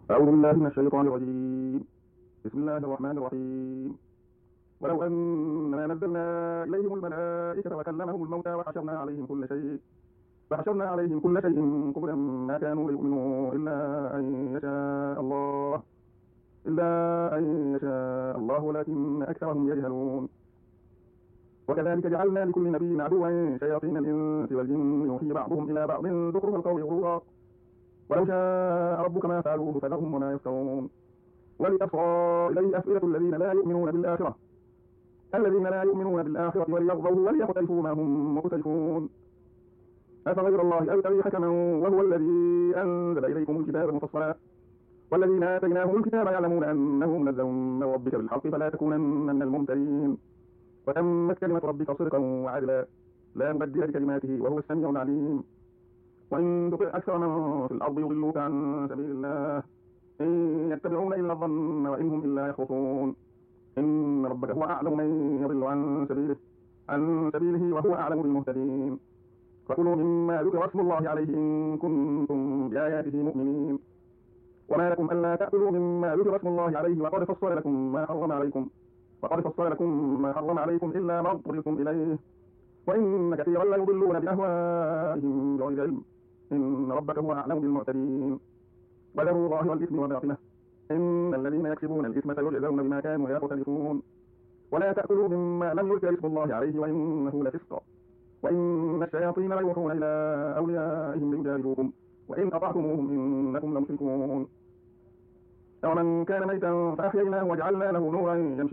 أعوذ بالله من الشيطان الرجيم. بسم الله الرحمن الرحيم. ولو أننا نزلنا إليهم الملائكة وكلمهم الموتى وحشرنا عليهم كل شيء قبلا ما كانوا ليؤمنوا إلا أن يشاء الله ولكن أكثرهم يجهلون. وكذلك جعلنا لكل نبي عدوا شياطين الإنس والجن يوحي بعضهم إلى بعض زخرف القول غرورا ولو شاء ربك ما فعلوه فذرهم وما يفترون. ولتصغى إليه أفئدة الذين لا يؤمنون بالآخرة وليرضوه وليقترفوا ما هم مقترفون. أفغير الله أبتغي حكما وهو الذي أنزل إليكم الكتاب مفصلا والذين آتيناهم الكتاب يعلمون أنه منزل من ربك بالحق فلا تكونن من الممترين. وتمت كلمة ربك صدقا وعدلا لا مبدل لكلماته وهو السميع العليم. وإن تطع أكثر من في الأرض يضلوك عن سبيل الله إن يتبعون إلا الظن وإن هم إلا يخرصون. إن ربك هو أعلم من يضل عن سبيله وهو أعلم بالمهتدين. فكلوا مما ذكر اسم الله عليه إن كنتم بآياته مؤمنين. وما لكم ألا تأكلوا مما ذكر اسم الله عليه وقد فصل لكم ما حرم عليكم إلا ما اضطررتم إليه. وإن كثيرا ليضلون بأهوائهم بغير علم. إن ربك هو أعلم بالمعتدين. وذروا ظاهر الإثم وباطنه إن الذين يكسبون الإثم سيجزون بما كانوا يقترفون. ولا تأكلوا مما لم يذكر اسم الله عليه وإنه لفسق. وإن الشياطين ليوحون إلى أوليائهم ليجادلوكم وإن أطعتموهم إنكم لمشركون. أومن كان ميتا فأحييناه وجعلنا له نورا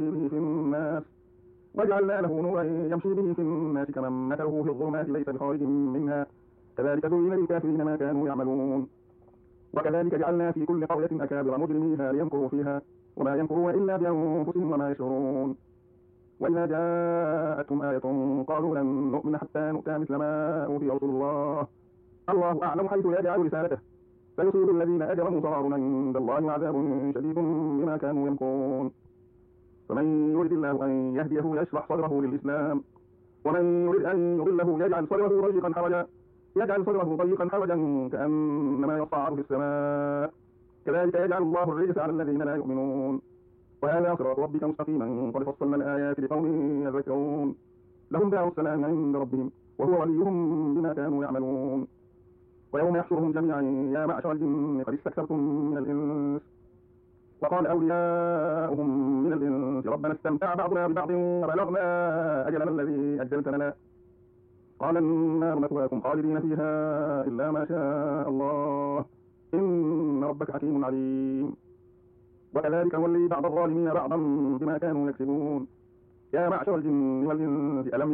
يمشي به في الناس كمن مثله في الظلمات ليس بخارج منها كذلك زين للكافرين ما كانوا يعملون. وكذلك جعلنا في كل قرية أكابر مجرميها ليمكروا فيها وما يمكرون إلا بأنفسهم وما يشعرون. وإذا جاءتهم آية قالوا لن نؤمن حتى نؤتى مثل ما أوتي رسول الله أعلم حيث يجعل رسالته فيصيب الذين أجرموا صغار عند الله وعذاب شديد بما كانوا يمكرون. فمن يرد الله أن يهديه يشرح صدره للإسلام ومن يرد أن يضله يجعل صدره ضيقا حرجا كأنما يصعد في السماء كذلك يجعل الله الرجس على الذين لا يؤمنون. وهذا صراط ربك مستقيما قد فصلنا الآيات لقوم يذكرون. لهم دار السلام عند ربهم وهو وليهم بما كانوا يعملون. ويوم يحشرهم جميعا يا معشر الجن قد استكثرتم من الإنس وقال أولياؤهم من الإنس ربنا استمتع بعضنا ببعض وبلغنا أجلنا الذي أجلت لنا قال النار مثواكم خالدين فيها إلا ما شاء الله إن ربك حكيم عليم. وكذلك نولي بعض الظالمين بعضا بما كانوا يكسبون. يا معشر الجن والإنس ألم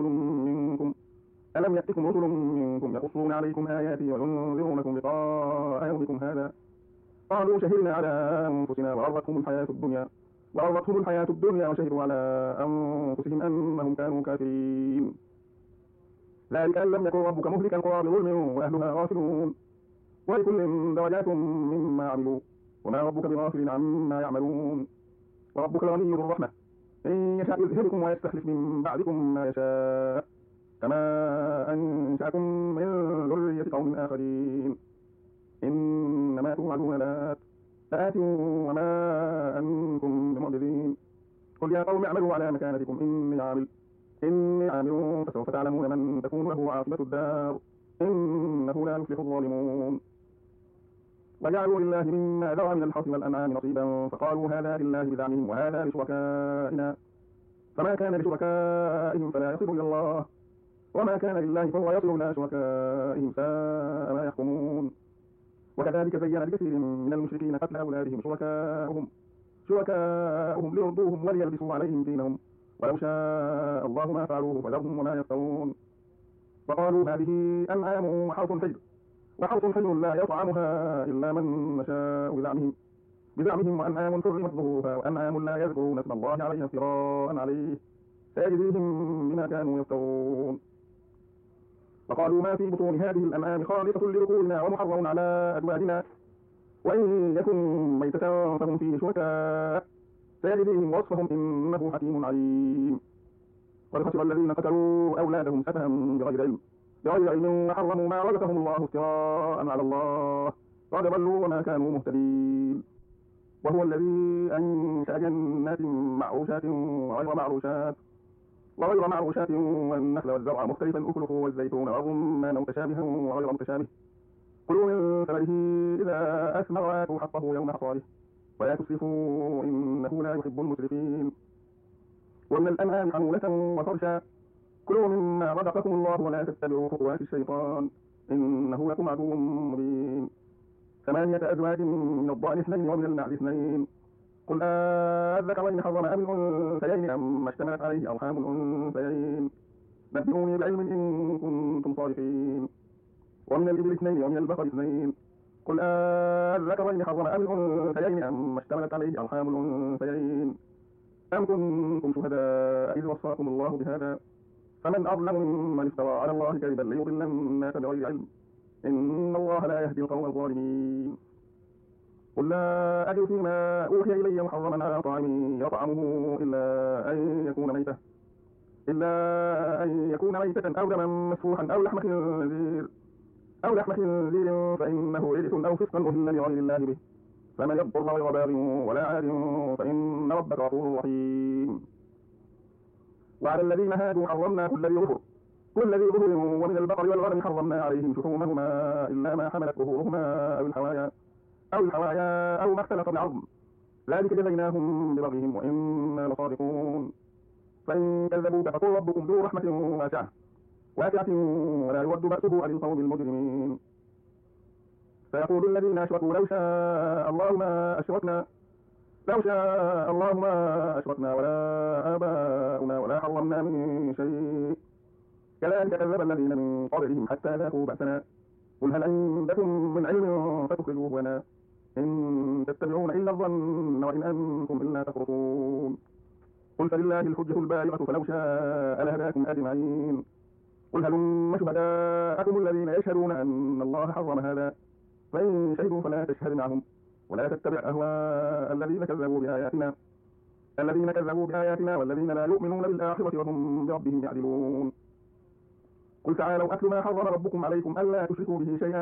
يأتكم رسل منكم يقصون عليكم آياتي وينذرونكم لقاء يومكم هذا قالوا شهدنا على أنفسنا وغرتهم الحياة الدنيا وشهدوا على أنفسهم أنهم كانوا كافرين. ذلك أن لم يكن ربك مهلك القرى بظلم وأهلها غافلون. ولكل درجات مما عملوا وما ربك بغافل عما يعملون. وربك الغني ذو الرحمة إن يشاء يذهبكم ويستخلف من بعدكم ما يشاء كما أنشأكم من ذرية قوم آخرين. إنما توعدون لآت وما أنتم بمعجزين. قل يا قوم اعملوا على مكانتكم إني عامل فسوف تعلمون من تكون له عاقبة الدار إنه لا يفلح الظالمون. وجعلوا لله مما ذرى من الحرث والأنعام نصيبا فقالوا هذا لله بزعمهم وهذا لشركائنا فما كان لشركائهم فلا يصل إلى الله وما كان لله فهو يصل إلى شركائهم ساء ما يحكمون. وكذلك زين لكثير من المشركين قتل أولادهم شركاؤهم ليرضوهم وليلبسوا عليهم دينهم ولو شاء الله ما فعلوه فذرهم وما يفترون. وقالوا هذه أنعام وحرث حجر لا يطعمها إلا من نشاء بزعمهم وأنعام حرمت ظهورها وأنعام لا يذكرون اسم الله عليها افتراء عليه سيجزيهم بما كانوا يفترون. وقالوا ما في بطون هذه الأنعام خالصة لذكورنا ومحرم على أزواجنا وإن يكن ميتة فهم فيه شركاء سيجزيهم وصفهم إنه حكيم عليم. قد خسر الذين قتلوا أولادهم سفها بغير علم وحرموا ما رزقهم الله افتراء على الله قد ضلوا وما كانوا مهتدين. وهو الذي أنشأ جنات معروشات وغير معروشات والنخل والزرع مختلفا أكله والزيتون والرمان متشابها وغير متشابه كلوا من ثمره إذا أثمر وآتوا حقه يوم حصاده ولا تسرفوا إنه لا يحب المسرفين. ومن الأنعام حمولة وفرشا كلوا مما رزقكم الله ولا تتبعوا خطوات الشيطان إنه لكم عدو مبين. 8 أزواج من الضأن 2 ومن المعز 2 قل أذكرين حرم أم الأنثيين أما اشتملت عليه أرحام الأنثيين نبئوني بعلم إن كنتم صادقين. ومن الإبل 2 ومن البقر 2 قل أذكرين حرم أم الأنثيين أما اشتملت عليه أرحام الأنثيين أم كنتم شهداء إذ وصاكم الله بهذا فمن أظلم ممن افترى على الله كذبا ليضل الناس بغير علم إن الله لا يهدي القوم الظالمين. قل لا أجد فيما أوحي إلي محرما على طاعم يطعمه إلا أن يكون ميتة أو دما مسفوحا أو لحم خنزير فإنه رجس أو فسقا أهل لغير الله به فمن يضطر غير باغ ولا عاد فإن ربك غفور رحيم. وعلى الذين هادوا حرمنا كل ذي ظهر ومن البقر والغنم حرمنا عليهم شحومهما إلا ما حملت ظهورهما أو الحوايا أو ما اختلط بعظم ذلك جزيناهم ببغيهم وإنا لصادقون. فإن كذبوك فقل ربكم ذو رحمة واسعة ولا يرد بأسه عن القوم المجرمين. فيقول الذين أشركوا لو شاء الله ما أشركنا ولا آباؤنا ولا حرمنا من شيء كذلك كذب الذين من قبلهم حتى ذاقوا بأسنا قل هل عندكم من علم فتخرجوه لنا إن تتبعون إلا الظن وإن أنتم إلا تخرصون. قل فلله الحجة البالغة فلو شاء لهداكم أجمعين. قل هلم شهداءكم الذين يشهدون أن الله حرم هذا فإن شهدوا فلا تشهد معهم ولا تتبع أهواء الذين كذبوا بآياتنا والذين لا يؤمنون بالآخرة وهم بربهم يعدلون. قل تعالوا أتل ما حرم ربكم عليكم ألا تشركوا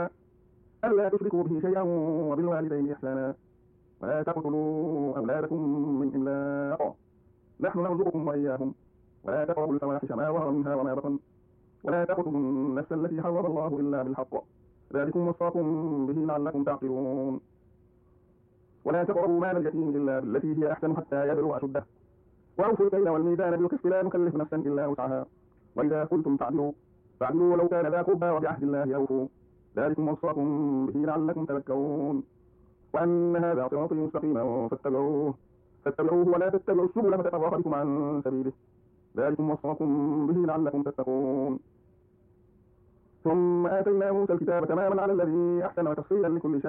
به شيئا وبالوالدين إحسانا ولا تقتلوا أولادكم من إملاق نحن نرزقكم وإياهم ولا تقربوا الفواحش ما ظهر منها وما بطن ولا تقتلوا النفس التي حرم الله إلا بالحق ذلكم وصاكم به لعلكم تعقلون. ولا تقربوا مال اليتيم إلا بالتي هي أحسن حتى يبلغ أشده وأوفوا الكيل والميزان بالقسط لا نكلف نفسا إلا وسعها وإذا قلتم فاعدلوا ولو كان ذا قربى وبعهد الله أوفوا ذلكم وصاكم به لعلكم تذكرون. وأن هذا صراطي مستقيما فاتبعوه ولا تتبعوا السبل فتفرق بكم عن سبيله ذلكم وصاكم به لعلكم تتقون. ثم آتينا موسى الكتاب تماما على الذي أحسن وتفصيلا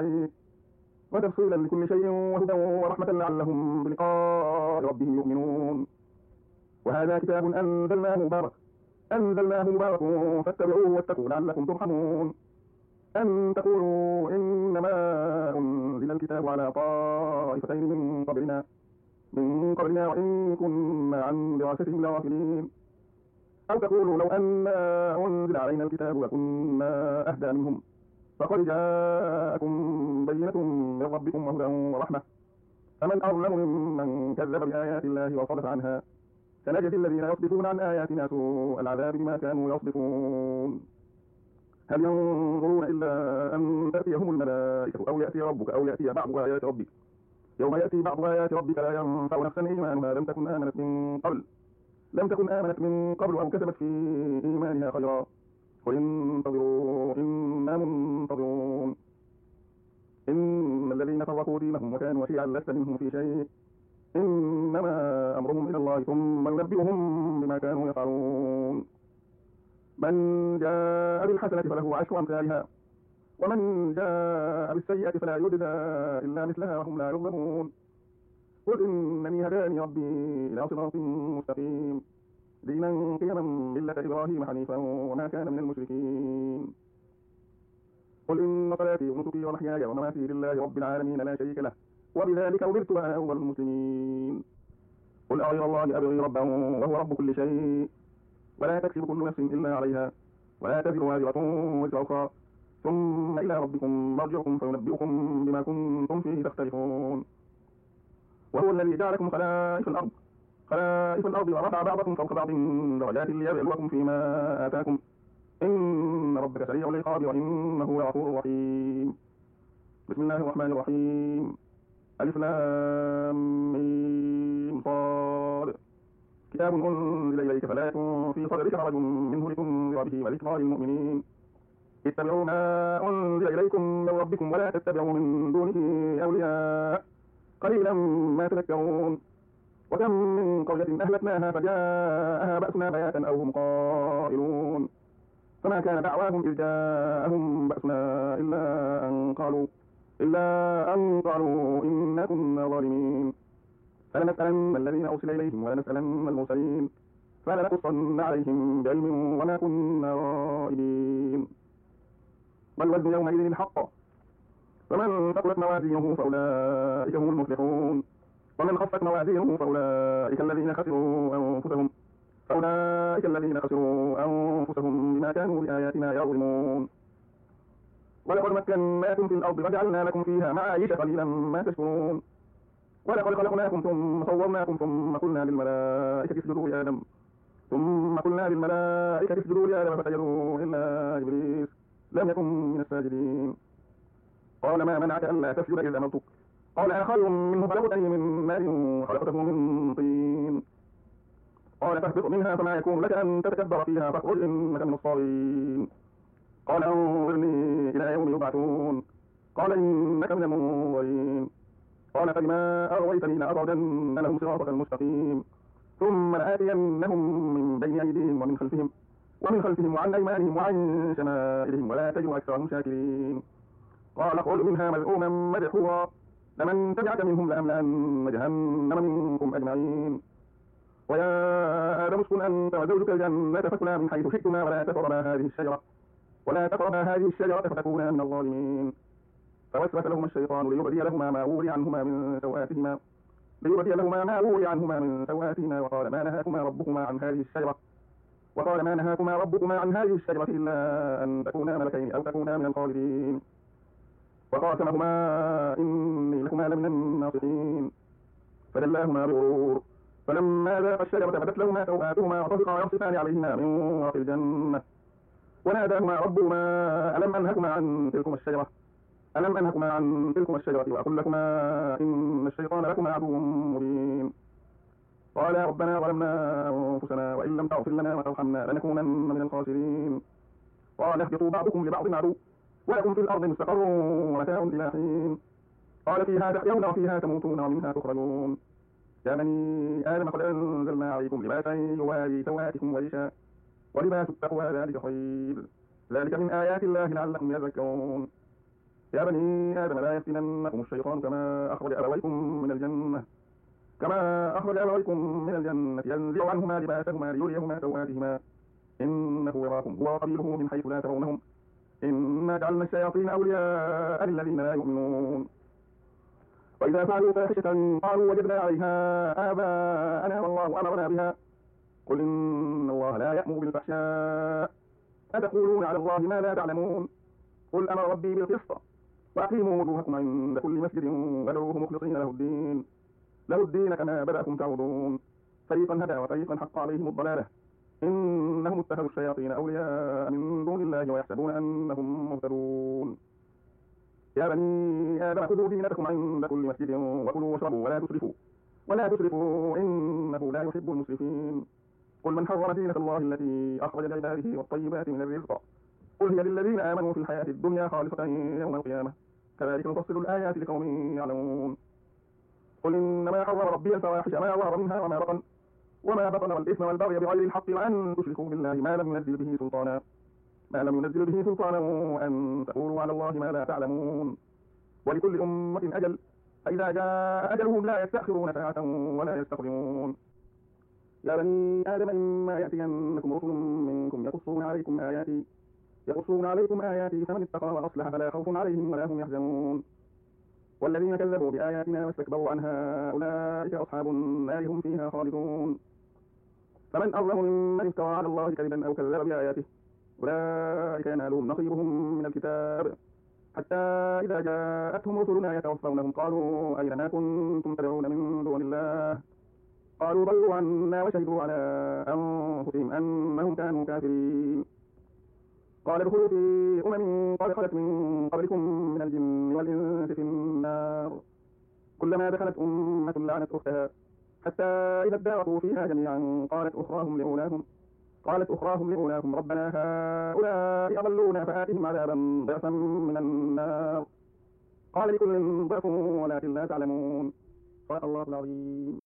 لكل شيء وهدى ورحمة لعلهم بلقاء ربهم يؤمنون. وهذا كتاب أنزلناه مبارك فاتبعوه واتقوا لعلكم ترحمون. أن تقولوا إنما أنزل الكتاب على طائفتين من قبلنا وإن كنا عن دراستهم لغافلين أو تقولوا لو أن أنزل علينا الكتاب لكنا أهدى منهم فقد جاءكم بينة من ربكم وهدى ورحمة فمن أظلم ممن كذب بآيات الله وصدف عنها سنجزي الذين يصدفون عن آياتنا سوء العذاب بما كانوا يصدفون. هل ينظرون إلا أن تأتيهم الملائكة أو يأتي ربك أو يأتي بعض آيات ربك يوم يأتي بعض آيات ربك لا ينفع نفسا إيمانها لم تكن آمنت من قبل أو كسبت في إيمانها خيرا قل انتظروا إنا منتظرون. إن الذين فرقوا دينهم وكانوا شيعا لست منهم في شيء إنما أمرهم إلى الله ثم ينبئهم بما كانوا يفعلون. من جاء بالحسنة فله 10 أمثالها ومن جاء بالسيئة فلا يجزى إلا مثلها وهم لا يظلمون. قل إنني هداني ربي إلى صراط مستقيم دينا قيما ملة إبراهيم حنيفا وما كان من المشركين. قل إن صلاتي ونسكي ومحياي ومماتي لله رب العالمين لا شريك له وبذلك أمرت وأنا أول المسلمين. قل أغير الله أبغي ربا وهو رب كل شيء ولا تكسب كل نفس إلا عليها ولا تزر وازرة وزر أخرى ثم إلى ربكم مرجعكم فينبئكم بما كنتم فيه تختلفون. وهو الذي جعلكم خلائف الأرض ورفع بعضكم فوق بعض درجات ليبلوكم فيما آتاكم إن ربك سريع العقاب وإنه لغفور رحيم. بسم الله الرحمن الرحيم. ألف لام ميم صاد. كتاب أنزل إليك فلا يكن في صدرك حرج منه لتنذر به وذكرى للمؤمنين. اتبعوا ما أنزل إليكم من ربكم ولا تتبعوا من دونه أولياء قليلا ما تذكرون. وكم من قرية أهلكناها فجاءها بأسنا بياتا أو هم قائلون فما كان دعواهم إذ جاءهم بأسنا إلا أن قالوا إنا كنا ظالمين. فلنسألن الذين أرسل إليهم ولنسألن المرسلين فلنقصن عليهم بعلم وما كنا غائبين. والوزن يومئذ الحق فمن ثقلت موازينه فأولئك هم المفلحون ومن خفت موازينه فأولئك الذين خسروا أنفسهم بما كانوا بآياتنا يظلمون. ولقد مكناكم في الأرض وجعلنا لكم فيها معايش قليلا ما تشكرون. ولقد خلقناكم ثم صورناكم ثم قلنا للملائكة اسجدوا لآدم فسجدوا إلا إبليس لم يكن من الساجدين. قال ما منعك ألا تسجد إذ أمرتك قال أنا خير منه خلقتني من نار وخلقته من طين. قال فاهبط منها فما يكون لك أن تتكبر فيها فاخرج إنك من الصاغرين. قال أنظرني إلى يوم يبعثون قال إنك من المنظرين. قال فبما أغويتني لأقعدن لهم صراطك المستقيم ثم لآتينهم من بين أيديهم ومن خلفهم وعن أيمانهم وعن شمائلهم ولا تجد أكثرهم شاكرين. قال اخرج منها مذءوما مدحورا لمن تبعك منهم لأملأن جهنم منكم أجمعين. ويا آدم اسكن أنت وزوجك الجنة فكلا من حيث شئتما ولا تقربا هذه الشجرة فتكونا من الظالمين. فوسوس لهما الشيطان ليبدي لهما ما وري عنهما من سوآتهما وقال ما نهاكما ربكما عن هذه الشجرة إلا أن تكونا ملكين أو تكونا من الخالدين. وقاسمهما إني لكما لمن الناصحين فدلاهما بغرور فلما ذاقا الشجرة بدت لهما سوآتهما وطفقا يخصفان عليهما من ورق الجنة وناداهما ربهما ألم أنهكما عن تلكما الشجرة وأقل لكما إن الشيطان لكما عدو مبين. قالا ربنا ظلمنا أنفسنا وإن لم تغفر لنا وترحمنا لنكونن من الخاسرين. قال اهبطوا بعضكم لبعض عدو ولكم في الأرض مستقر ومتاع إلى حين. قال فيها تحيون وفيها تموتون ومنها تخرجون. يا بني آدم قد أنزلنا عليكم لباسا يواري سوآتكم وريشا ولباس التقوى ذلك خير ذلك من آيات الله لعلكم يذكرون. يا بني آدم لا يفتننكم الشيطان كما أخرج أبويكم من الجنة ينزع عنهما لباسهما ليريهما سوآتهما إنه يراكم هو وقبيله من حيث لا ترونهم إنا جعلنا الشياطين أولياء للذين لا يؤمنون. وإذا فعلوا فاحشة قالوا وجدنا عليها آباءنا والله أمرنا بها قل إن الله لا يأمر بالفحشاء أتقولون على الله ما لا تعلمون. قل أمر ربي بالقسط وأقيموا وجوهكم عند كل مسجد وادعوه مخلصين له الدين كما بدأكم تعودون. فريقا هدى وفريقا حق عليهم الضلالة إنهم اتخذوا الشياطين أولياء من دون الله ويحسبون أنهم مهتدون. يا بني آدم خذوا زينتكم عند كل مسجد وكلوا واشربوا ولا تسرفوا إنه لا يحب المسرفين. قل من حرم زينة الله التي أخرج لعباده والطيبات من الرزق قل هي للذين آمنوا في الحياة الدنيا خالصة يوم القيامة كذلك نفصل الآيات لقوم يعلمون. قل إنما حرم ربي الفواحش ما ظهر منها وما بطن والإثم والبغي بغير الحق وأن تشركوا بالله ما لم ينزل به سلطانا وأن تقولوا على الله ما لا تعلمون. ولكل أمة أجل فإذا جاء أجلهم لا يستأخرون ساعة ولا يستقدمون. يا بني آدم إما يأتينكم رسل منكم يقصون عليكم آياتي فمن اتقى وأصلح فلا خوف عليهم ولا هم يحزنون. والذين كذبوا بآياتنا واستكبروا عنها أولئك أصحاب النار هم فيها خالدون. فمن أظلم ممن افترى على الله كذبا أو كذب بآياته أولئك ينالهم نصيبهم من الكتاب حتى إذا جاءتهم رسلنا يتوفونهم قالوا أين ما كنتم تدعون من دون الله قالوا ضلوا عنا وشهدوا على أنفسهم أنهم كانوا كافرين قال ادخلوا في قد خلت من قبلكم من الجن والإنس في النار كلما دخلت أمة لعنت أختها حتى إذا اداركوا فيها جميعا قالت أخراهم لأولاهم ربنا هؤلاء أضلونا فآتهم عذابا ضعفا من النار قال لكل ضعف ولكن لا تعلمون صدق الله العظيم.